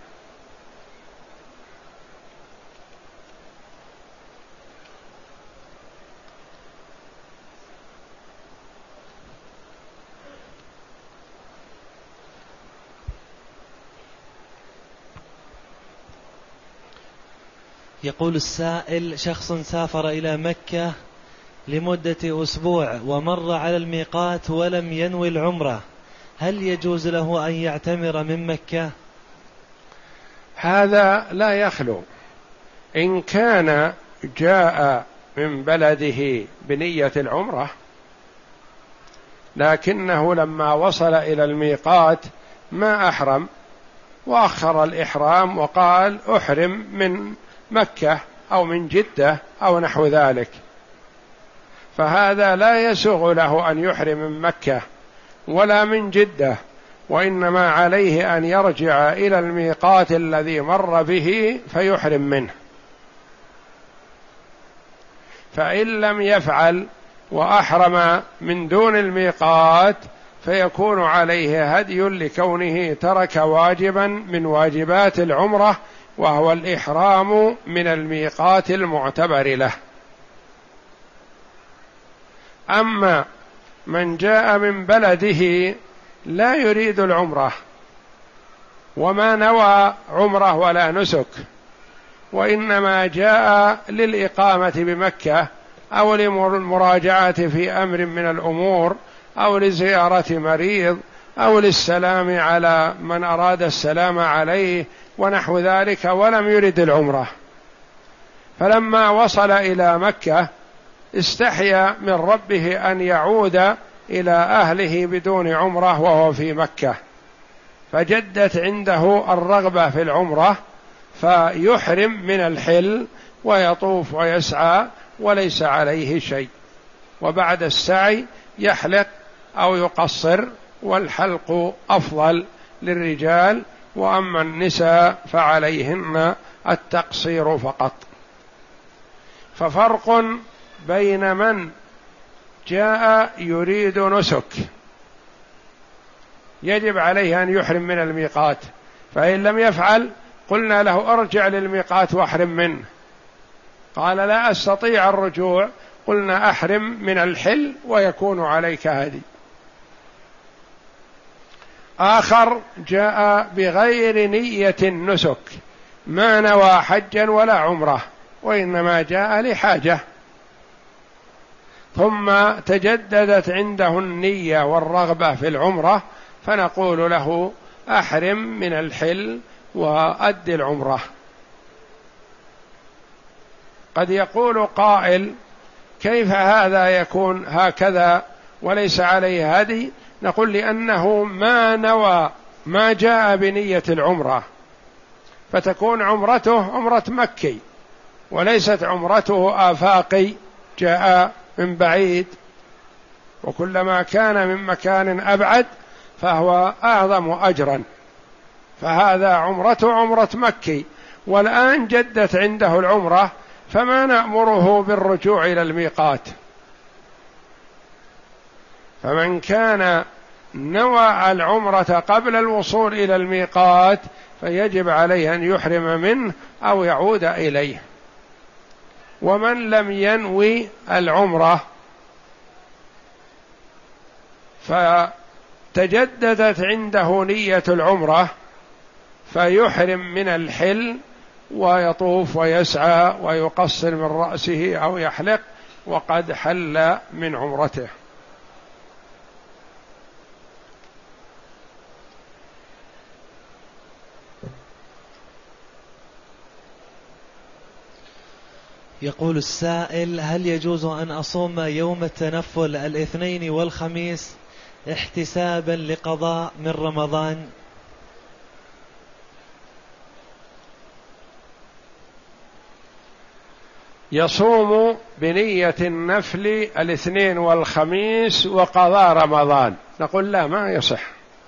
يقول السائل: شخص سافر إلى مكة لمدة أسبوع ومر على الميقات ولم ينوي العمرة، هل يجوز له أن يعتمر من مكة؟ هذا لا يخلو. إن كان جاء من بلده بنية العمرة لكنه لما وصل إلى الميقات ما أحرم وأخر الإحرام وقال أحرم من مكة أو من جدة أو نحو ذلك، فهذا لا يسوغ له أن يحرم من مكة ولا من جدة، وإنما عليه أن يرجع إلى الميقات الذي مر به فيحرم منه. فإن لم يفعل وأحرم من دون الميقات فيكون عليه هدي لكونه ترك واجبا من واجبات العمرة، وهو الإحرام من الميقات المعتبر له. أما من جاء من بلده لا يريد العمرة وما نوى عمره ولا نسك، وإنما جاء للإقامة بمكة أو للمراجعة في أمر من الأمور أو لزيارة مريض أو للسلام على من أراد السلام عليه ونحو ذلك، ولم يرد العمرة، فلما وصل إلى مكة استحيا من ربه أن يعود إلى أهله بدون عمرة وهو في مكة، فجدت عنده الرغبة في العمرة فيحرم من الحل ويطوف ويسعى وليس عليه شيء، وبعد السعي يحلق أو يقصر، والحلق أفضل للرجال، وأما النساء فعليهن التقصير فقط. ففرق بين من جاء يريد نسك يجب عليه أن يحرم من الميقات، فإن لم يفعل قلنا له ارجع للميقات واحرم منه، قال لا أستطيع الرجوع، قلنا أحرم من الحل ويكون عليك هدي. آخر جاء بغير نية النسك، ما نوى حجا ولا عمره، وإنما جاء لحاجة، ثم تجددت عنده النية والرغبة في العمرة، فنقول له أحرم من الحل وأد العمرة. قد يقول قائل: كيف هذا يكون هكذا وليس عليه هدي؟ نقول: لأنه ما نوى، ما جاء بنية العمرة، فتكون عمرته عمرة مكي وليست عمرته آفاقي جاء من بعيد، وكلما كان من مكان أبعد فهو أعظم أجرا، فهذا عمرته عمرة مكي، والآن جدت عنده العمرة، فما نأمره بالرجوع إلى الميقات. فمن كان نوى العمرة قبل الوصول إلى الميقات فيجب عليه أن يحرم منه أو يعود إليه. ومن لم ينوي العمرة فتجددت عنده نية العمرة فيحرم من الحل ويطوف ويسعى ويقصر من رأسه أو يحلق وقد حل من عمرته. يقول السائل: هل يجوز أن أصوم يوم التنفل الاثنين والخميس احتسابا لقضاء من رمضان؟ يصوم بنية النفل الاثنين والخميس وقضاء رمضان، نقول لا، ما يصح.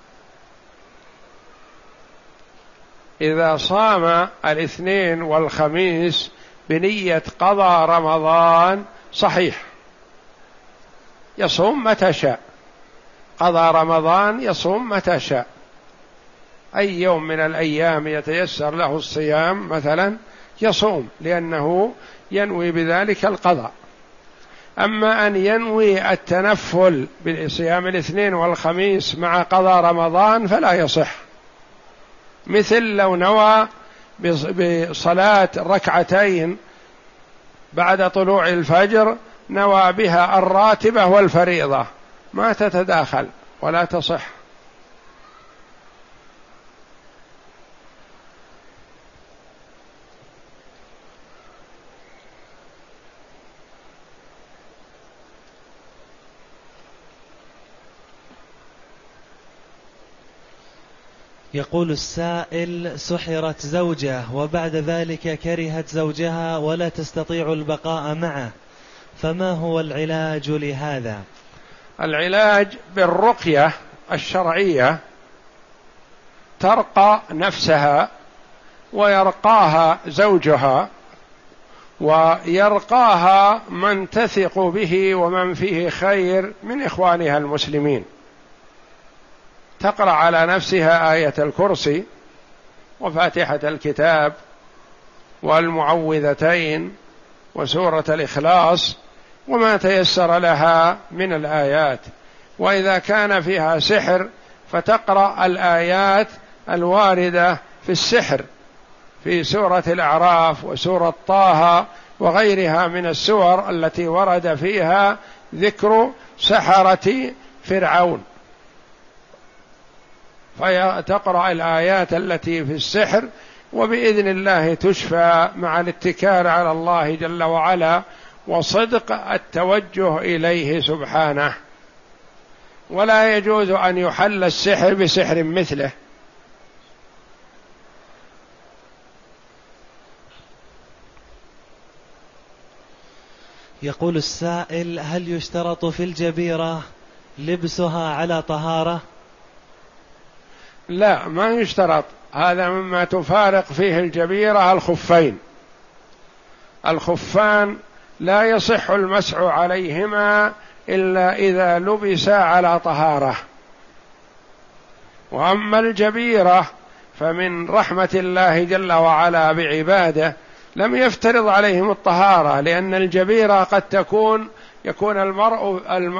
إذا صام الاثنين والخميس بنية قضاء رمضان صحيح، يصوم متى شاء، قضاء رمضان يصوم متى شاء، أي يوم من الأيام يتيسر له الصيام مثلا يصوم، لأنه ينوي بذلك القضاء. أما أن ينوي التنفل بصيام الاثنين والخميس مع قضاء رمضان فلا يصح، مثل لو نوى بصلاة ركعتين بعد طلوع الفجر، نوى بها الراتبة والفريضة، ما تتداخل ولا تصح. يقول السائل: سحرت زوجه وبعد ذلك كرهت زوجها ولا تستطيع البقاء معه، فما هو العلاج لهذا؟ العلاج بالرقية الشرعية، ترقى نفسها ويرقاها زوجها ويرقاها من تثق به ومن فيه خير من إخوانها المسلمين، تقرأ على نفسها آية الكرسي وفاتحة الكتاب والمعوذتين وسورة الإخلاص وما تيسر لها من الآيات، وإذا كان فيها سحر فتقرأ الآيات الواردة في السحر في سورة الأعراف وسورة طه وغيرها من السور التي ورد فيها ذكر سحرة فرعون، فتقرأ الآيات التي في السحر وبإذن الله تشفى، مع الاتكال على الله جل وعلا وصدق التوجه إليه سبحانه. ولا يجوز أن يحل السحر بسحر مثله. يقول السائل: هل يشترط في الجبيرة لبسها على طهارة؟ لا، ما يشترط، هذا مما تفارق فيه الجبيرة الخفين. الخفان لا يصح المسح عليهما إلا إذا لبسا على طهارة، وأما الجبيرة فمن رحمة الله جل وعلا بعباده لم يفترض عليهم الطهارة، لأن الجبيرة قد تكون يكون المرء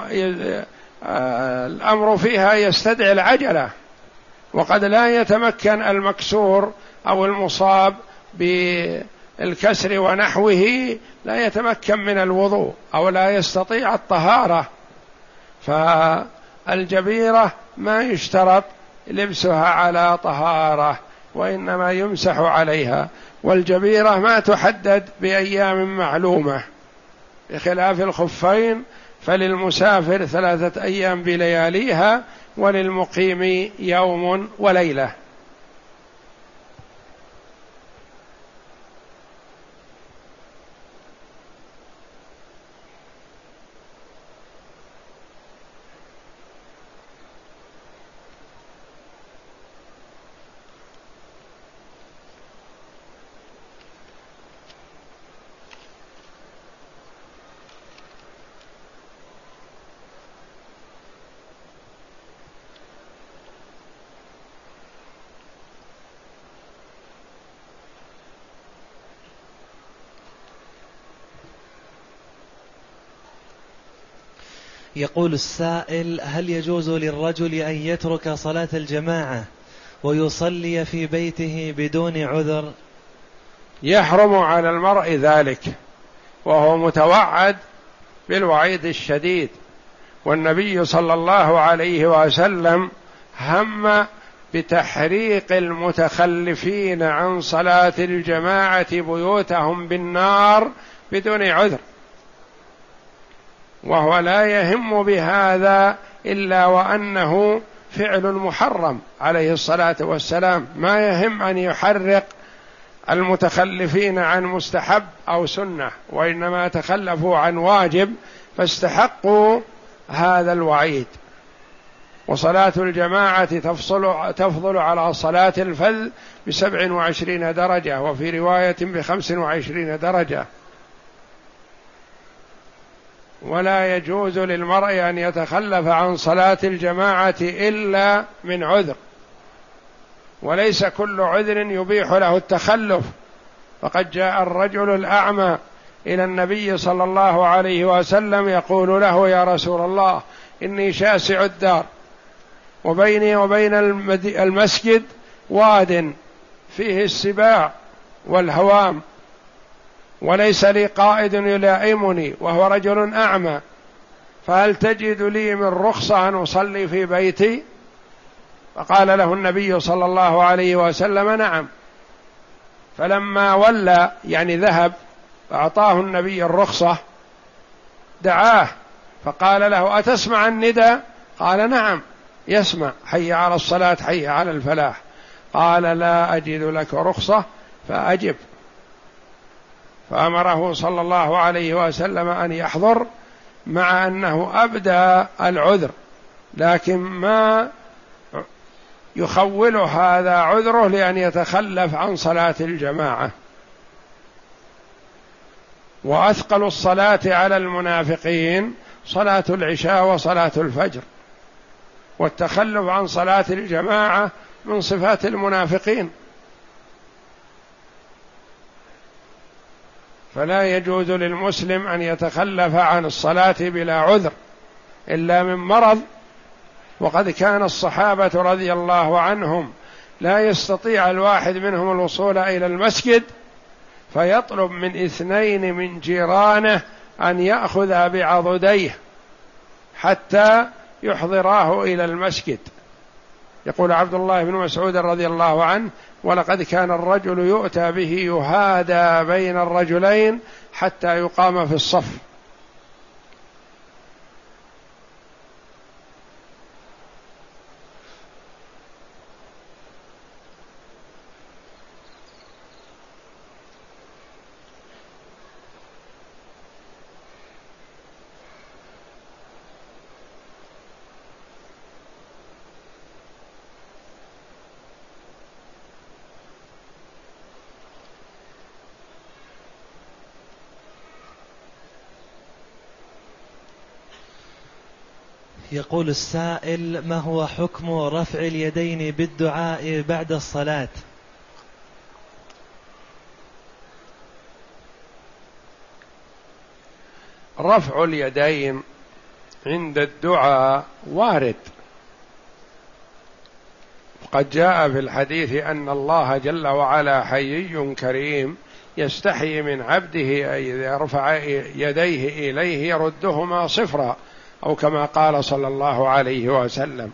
الأمر فيها يستدعي العجلة، وقد لا يتمكن المكسور أو المصاب بالكسر ونحوه، لا يتمكن من الوضوء أو لا يستطيع الطهارة، فالجبيرة ما يشترط لبسها على طهارة، وإنما يمسح عليها. والجبيرة ما تحدد بأيام معلومة، بخلاف الخفين فللمسافر ثلاثة أيام بلياليها وللمقيم يوم وليلة. يقول السائل: هل يجوز للرجل أن يترك صلاة الجماعة ويصلي في بيته بدون عذر؟ يحرم على المرء ذلك، وهو متوعد بالوعيد الشديد، والنبي صلى الله عليه وسلم هم بتحريق المتخلفين عن صلاة الجماعة بيوتهم بالنار بدون عذر، وهو لا يهم بهذا إلا وأنه فعل محرم عليه الصلاة والسلام، ما يهم أن يحرق المتخلفين عن مستحب أو سنة، وإنما تخلفوا عن واجب فاستحقوا هذا الوعيد. وصلاة الجماعة تفصل تفضل على صلاة الفذ بسبع وعشرين درجة، وفي رواية بخمس وعشرين درجة. ولا يجوز للمرء أن يتخلف عن صلاة الجماعة إلا من عذر، وليس كل عذر يبيح له التخلف. فقد جاء الرجل الأعمى إلى النبي صلى الله عليه وسلم يقول له: يا رسول الله، إني شاسع الدار، وبيني وبين المسجد واد فيه السباع والهوام، وليس لي قائد يلائمني، وهو رجل أعمى، فهل تجد لي من رخصة أن أصلي في بيتي؟ فقال له النبي صلى الله عليه وسلم: نعم. فلما ولى يعني ذهب أعطاه النبي الرخصة، دعاه فقال له: أتسمع الندى؟ قال: نعم يسمع، حي على الصلاة حي على الفلاح. قال: لا أجد لك رخصة فأجب. فأمره صلى الله عليه وسلم أن يحضر، مع أنه أبدى العذر، لكن ما يخول هذا عذره لأن يتخلف عن صلاة الجماعة. وأثقل الصلاة على المنافقين صلاة العشاء وصلاة الفجر، والتخلف عن صلاة الجماعة من صفات المنافقين. فلا يجوز للمسلم أن يتخلف عن الصلاة بلا عذر إلا من مرض. وقد كان الصحابة رضي الله عنهم لا يستطيع الواحد منهم الوصول إلى المسجد، فيطلب من اثنين من جيرانه أن يأخذ بعضديه حتى يحضراه إلى المسجد. يقول عبد الله بن مسعود رضي الله عنه: ولقد كان الرجل يؤتى به يهادى بين الرجلين حتى يقام في الصف. يقول السائل: ما هو حكم رفع اليدين بالدعاء بعد الصلاة؟ رفع اليدين عند الدعاء وارد، قد جاء في الحديث أن الله جل وعلا حيي كريم يستحي من عبده أن إذا رفع يديه إليه يردهما صفرا، أو كما قال صلى الله عليه وسلم.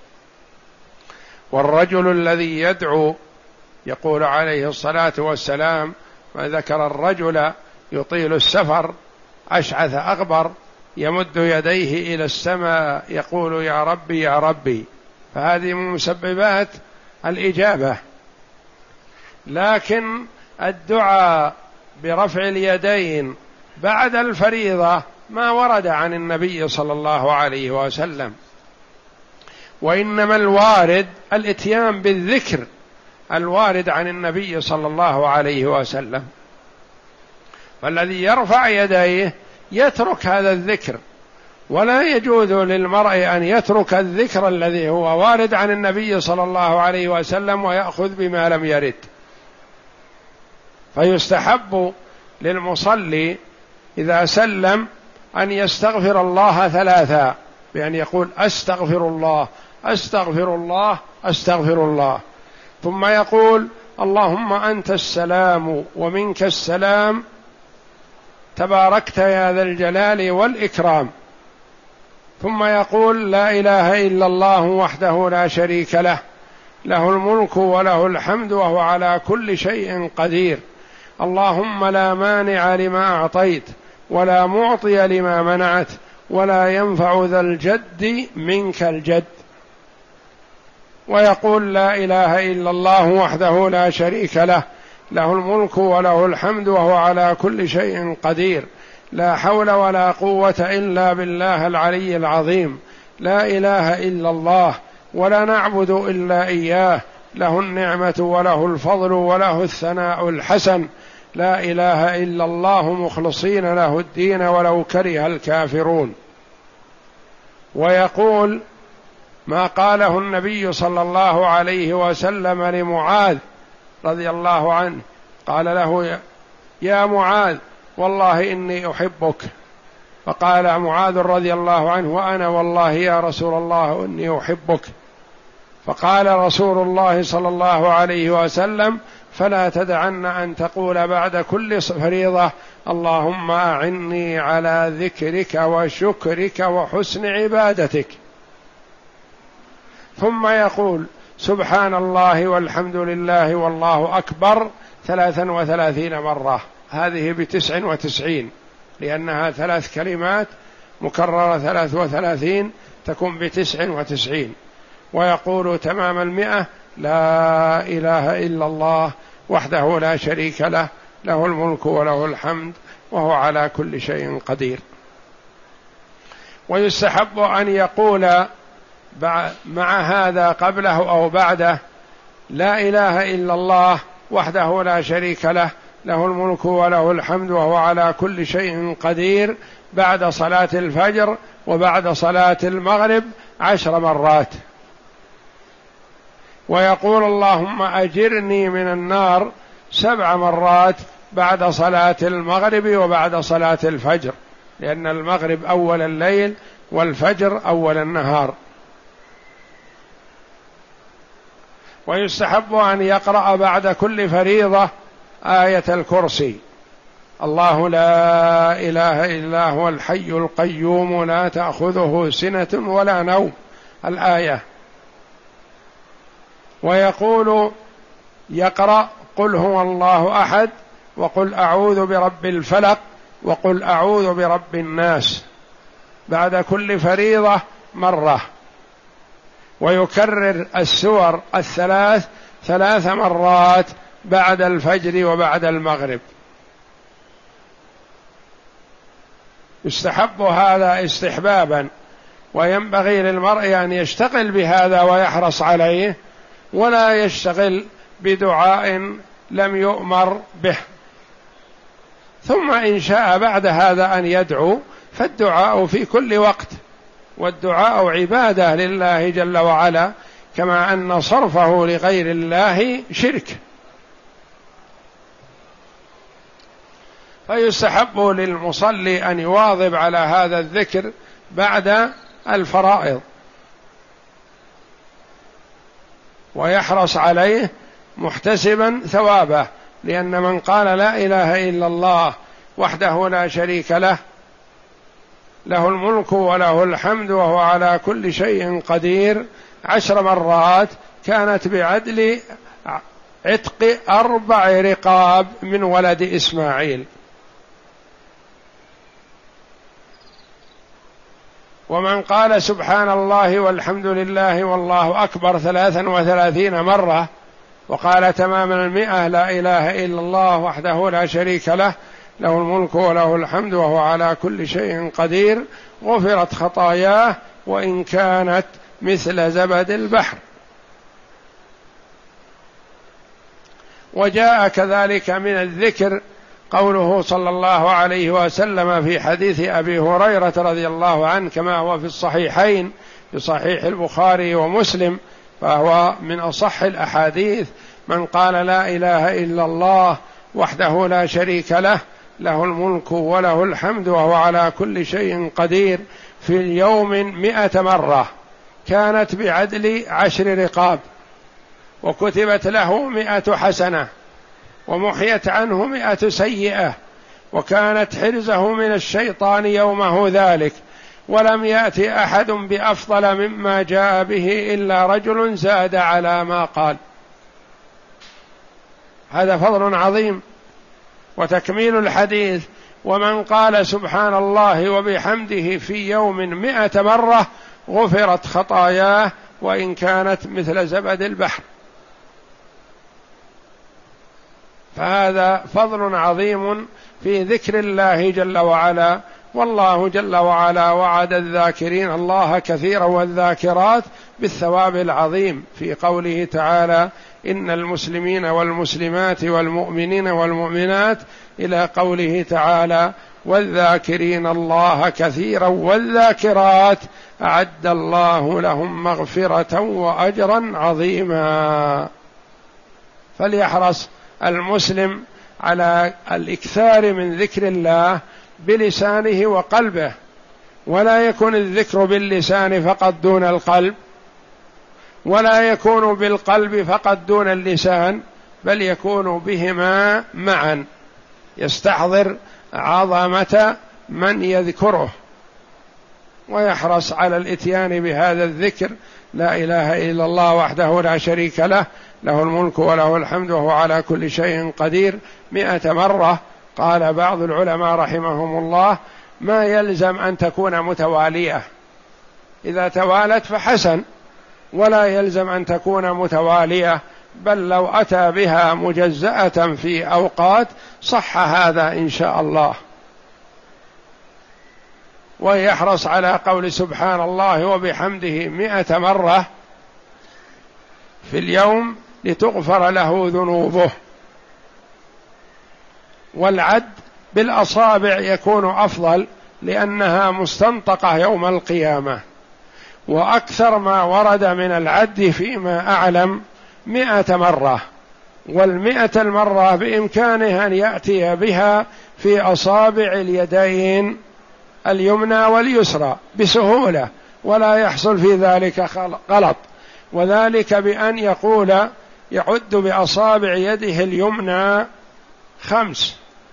والرجل الذي يدعو يقول عليه الصلاة والسلام: ما ذكر الرجل يطيل السفر أشعث أغبر يمد يديه إلى السماء يقول: يا ربي يا ربي. فهذه من مسببات الإجابة. لكن الدعاء برفع اليدين بعد الفريضة ما ورد عن النبي صلى الله عليه وسلم، وإنما الوارد الإتيان بالذكر الوارد عن النبي صلى الله عليه وسلم. فالذي يرفع يديه يترك هذا الذكر، ولا يجوز للمرء أن يترك الذكر الذي هو وارد عن النبي صلى الله عليه وسلم ويأخذ بما لم يرد. فيستحب للمصلي إذا سلم أن يستغفر الله ثلاثا، بأن يقول: أستغفر الله أستغفر الله أستغفر الله، ثم يقول: اللهم أنت السلام ومنك السلام تباركت يا ذا الجلال والإكرام، ثم يقول: لا إله إلا الله وحده لا شريك له، له الملك وله الحمد وهو على كل شيء قدير، اللهم لا مانع لما أعطيت ولا معطي لما منعت ولا ينفع ذا الجد منك الجد. ويقول: لا إله إلا الله وحده لا شريك له، له الملك وله الحمد وهو على كل شيء قدير، لا حول ولا قوة إلا بالله العلي العظيم، لا إله إلا الله ولا نعبد إلا إياه، له النعمة وله الفضل وله الثناء الحسن، لا إله إلا الله مخلصين له الدين ولو كره الكافرون. ويقول ما قاله النبي صلى الله عليه وسلم لمعاذ رضي الله عنه، قال له يا معاذ والله إني أحبك، فقال معاذ رضي الله عنه وأنا والله يا رسول الله إني أحبك، فقال رسول الله صلى الله عليه وسلم فلا تدعن أن تقول بعد كل فريضة اللهم أعني على ذكرك وشكرك وحسن عبادتك، ثم يقول سبحان الله والحمد لله والله أكبر ثلاثا وثلاثين مرة، هذه بتسع وتسعين لأنها ثلاث كلمات مكررة ثلاث وثلاثين تكون بتسع وتسعين. ويقول تمام المئة لا إله إلا الله وحده لا شريك له، له الملك وله الحمد وهو على كل شيء قدير. ويستحب أن يقول مع هذا قبله أو بعده لا إله إلا الله وحده لا شريك له، له الملك وله الحمد وهو على كل شيء قدير، بعد صلاة الفجر وبعد صلاة المغرب عشر مرات. ويقول اللهم أجرني من النار سبع مرات بعد صلاة المغرب وبعد صلاة الفجر، لأن المغرب أول الليل والفجر أول النهار. ويستحب أن يقرأ بعد كل فريضة آية الكرسي، الله لا إله إلا هو الحي القيوم لا تأخذه سنة ولا نوم، الآية. ويقول يقرأ قل هو الله أحد وقل أعوذ برب الفلق وقل أعوذ برب الناس بعد كل فريضة مرة، ويكرر السور الثلاث ثلاث مرات بعد الفجر وبعد المغرب. يستحب هذا استحبابا، وينبغي للمرء أن يشتغل بهذا ويحرص عليه، ولا يشتغل بدعاء لم يؤمر به. ثم إن شاء بعد هذا أن يدعو، فالدعاء في كل وقت، والدعاء عبادة لله جل وعلا، كما أن صرفه لغير الله شرك. فيستحب للمصلي أن يواظب على هذا الذكر بعد الفرائض، ويحرص عليه محتسبا ثوابه، لأن من قال لا إله إلا الله وحده لا شريك له، له الملك وله الحمد وهو على كل شيء قدير عشر مرات، كانت بعدل عتق أربع رقاب من ولد إسماعيل. ومن قال سبحان الله والحمد لله والله أكبر ثلاثا وثلاثين مرة، وقال تمام المئة لا إله إلا الله وحده لا شريك له، له الملك وله الحمد وهو على كل شيء قدير، غفرت خطاياه وإن كانت مثل زبد البحر. وجاء كذلك من الذكر قوله صلى الله عليه وسلم في حديث أبي هريرة رضي الله عنه كما هو في الصحيحين في صحيح البخاري ومسلم، فهو من أصح الأحاديث: من قال لا إله إلا الله وحده لا شريك له، له الملك وله الحمد وهو على كل شيء قدير، في اليوم مئة مرة، كانت بعدل عشر رقاب، وكتبت له مئة حسنة، ومحيت عنه مئة سيئة، وكانت حرزه من الشيطان يومه ذلك، ولم يأتي أحد بأفضل مما جاء به إلا رجل زاد على ما قال. هذا فضل عظيم. وتكميل الحديث: ومن قال سبحان الله وبحمده في يوم مئة مرة غفرت خطاياه وإن كانت مثل زبد البحر. فهذا فضل عظيم في ذكر الله جل وعلا. والله جل وعلا وعد الذاكرين الله كثيرا والذاكرات بالثواب العظيم في قوله تعالى إن المسلمين والمسلمات والمؤمنين والمؤمنات إلى قوله تعالى والذاكرين الله كثيرا والذاكرات أعد الله لهم مغفرة وأجرا عظيما. فليحرص المسلم على الإكثار من ذكر الله بلسانه وقلبه، ولا يكون الذكر باللسان فقط دون القلب، ولا يكون بالقلب فقط دون اللسان، بل يكون بهما معا، يستحضر عظمة من يذكره ويحرص على الإتيان بهذا الذكر. لا إله إلا الله وحده لا شريك له، له الملك وله الحمد وهو على كل شيء قدير، مئة مرة. قال بعض العلماء رحمهم الله ما يلزم أن تكون متوالية، إذا توالت فحسن، ولا يلزم أن تكون متوالية، بل لو أتى بها مجزأة في أوقات صح هذا إن شاء الله. ويحرص على قول سبحان الله وبحمده مئة مرة في اليوم لتغفر له ذنوبه. والعد بالأصابع يكون أفضل لأنها مستنطقة يوم القيامة. وأكثر ما ورد من العد فيما أعلم مئة مرة، والمئة المرة بإمكانه أن يأتي بها في أصابع اليدين اليمنى واليسرى بسهولة، ولا يحصل في ذلك غلط، وذلك بأن يقول يعد بأصابع يده اليمنى خمس،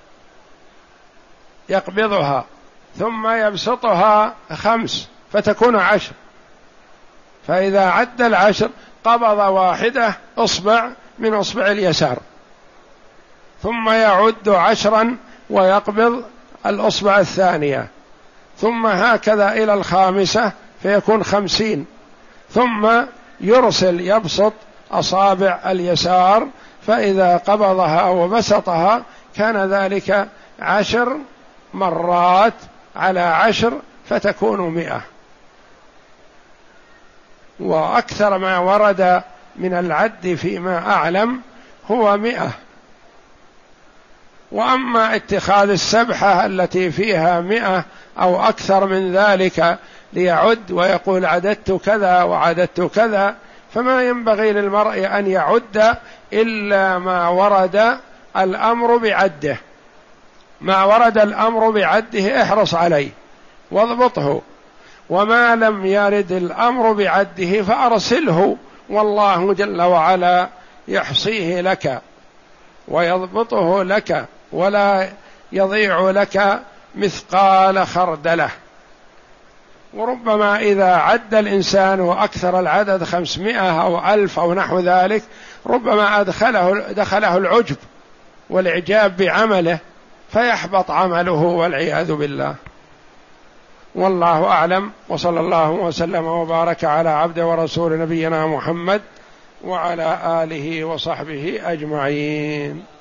يقبضها ثم يبسطها خمس فتكون عشر، فإذا عد العشر قبض واحدة إصبع من إصبع اليسار، ثم يعد عشرا ويقبض الإصبع الثانية، ثم هكذا إلى الخامسة فيكون خمسين، ثم يرسل يبسط أصابع اليسار، فإذا قبضها وبسطها كان ذلك عشر مرات على عشر فتكون مئة. وأكثر ما ورد من العد فيما أعلم هو مئة. وأما اتخاذ السبحة التي فيها مئة أو أكثر من ذلك ليعد ويقول عددت كذا وعددت كذا، فما ينبغي للمرء أن يعد إلا ما ورد الأمر بعده. ما ورد الأمر بعده احرص عليه واضبطه، وما لم يرد الأمر بعده فأرسله، والله جل وعلا يحصيه لك ويضبطه لك، ولا يضيع لك مثقال خردله. وربما إذا عد الإنسان وأكثر العدد خمسمائة أو ألف أو نحو ذلك، ربما أدخله دخله العجب والإعجاب بعمله فيحبط عمله والعياذ بالله. والله أعلم، وصلى الله وسلم وبارك على عبد ورسول نبينا محمد وعلى آله وصحبه أجمعين.